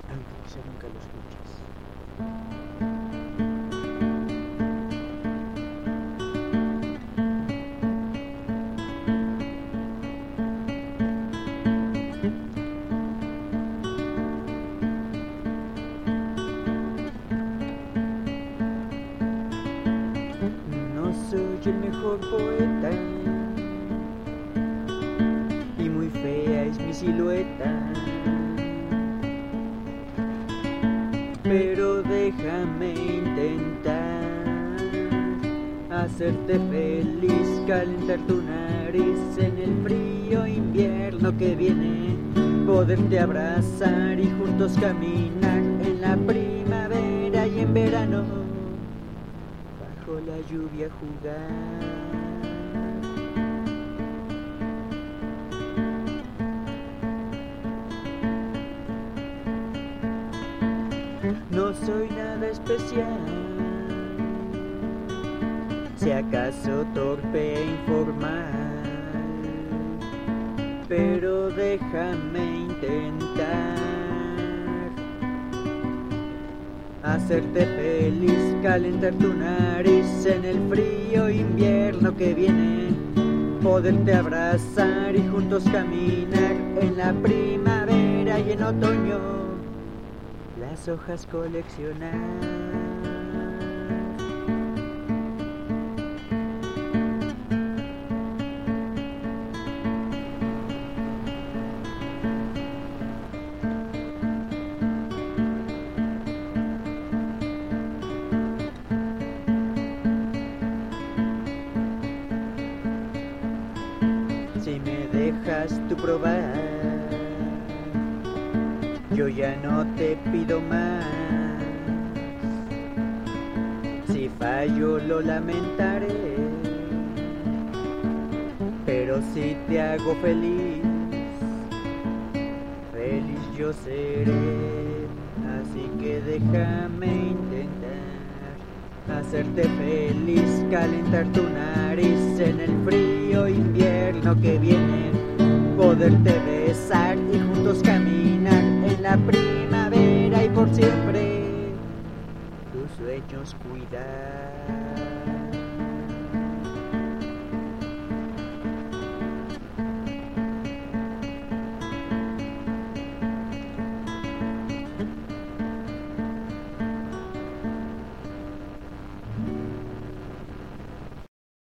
aunque quizá nunca lo escuches. No soy el mejor poeta y muy fea es mi silueta, pero déjame intentar hacerte feliz, calentar tu nariz en el frío invierno que viene, poderte abrazar y juntos caminar en la primavera y en verano, bajo la lluvia jugar. No soy nada especial, si acaso torpe e informal, pero déjame intentar hacerte feliz, calentar tu nariz en el frío invierno que viene, poderte abrazar y juntos caminar en la primavera y en otoño, las hojas coleccionar. Si me dejas tú probar, yo ya no te pido más. Si fallo lo lamentaré, pero si te hago feliz, feliz yo seré. Así que déjame intentar hacerte feliz, calentar tu nariz en el frío invierno que viene, poderte besar y juntos caminar en la primavera y por siempre tus sueños cuidar.